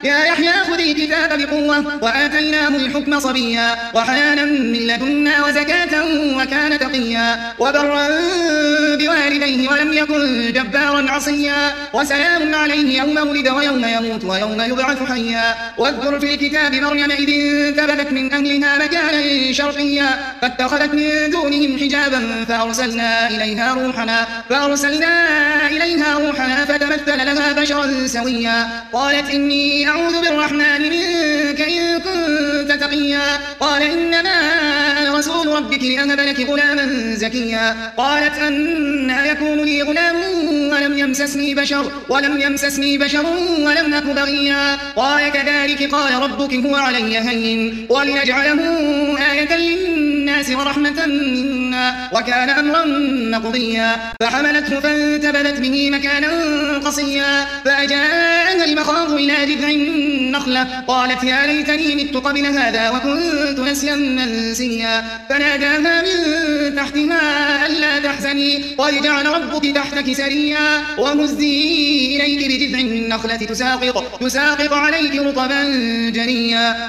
يا يحيى خذ الكتاب بقوة وآتيناه الحكم صبيا وحنانا من لدنا وزكاة وكان تقيا وبرا بوالديه ولم يكن جبارا عصيا وسلام عليه يوم ولد ويوم يموت ويوم يبعث حيا واذكر في الكتاب مريم إذ انتبذت من أهلها مكانا شرقيا فاتخذت من دونهم حجابا فأرسلنا إليها روحنا فتمثل لها بشرا سويا قالت إني أعوذ بالرحمن منك إن كنت تقيا قال إنما أنا رسول ربك لأهب لك غلاما زكيا قالت أنى يكون لي غلام ولم يمسسني بشر ولم أك بغيا قال كذلك قال ربك هو علي هين ولنجعله آية للناس ورحمة منا وكان أمرا مقضيا فحملته فانتبذت به مكانا قصيا فأجاءها المخاض إلى جذع النخلة قالت يا ليتني مت قبل هذا وكنت نسيا منسيا فناداها من تحتها ألا تحزني قد جعل ربك تحتك سريا وهزي إليك بجذع النخلة تساقط عليك رطبا جنيا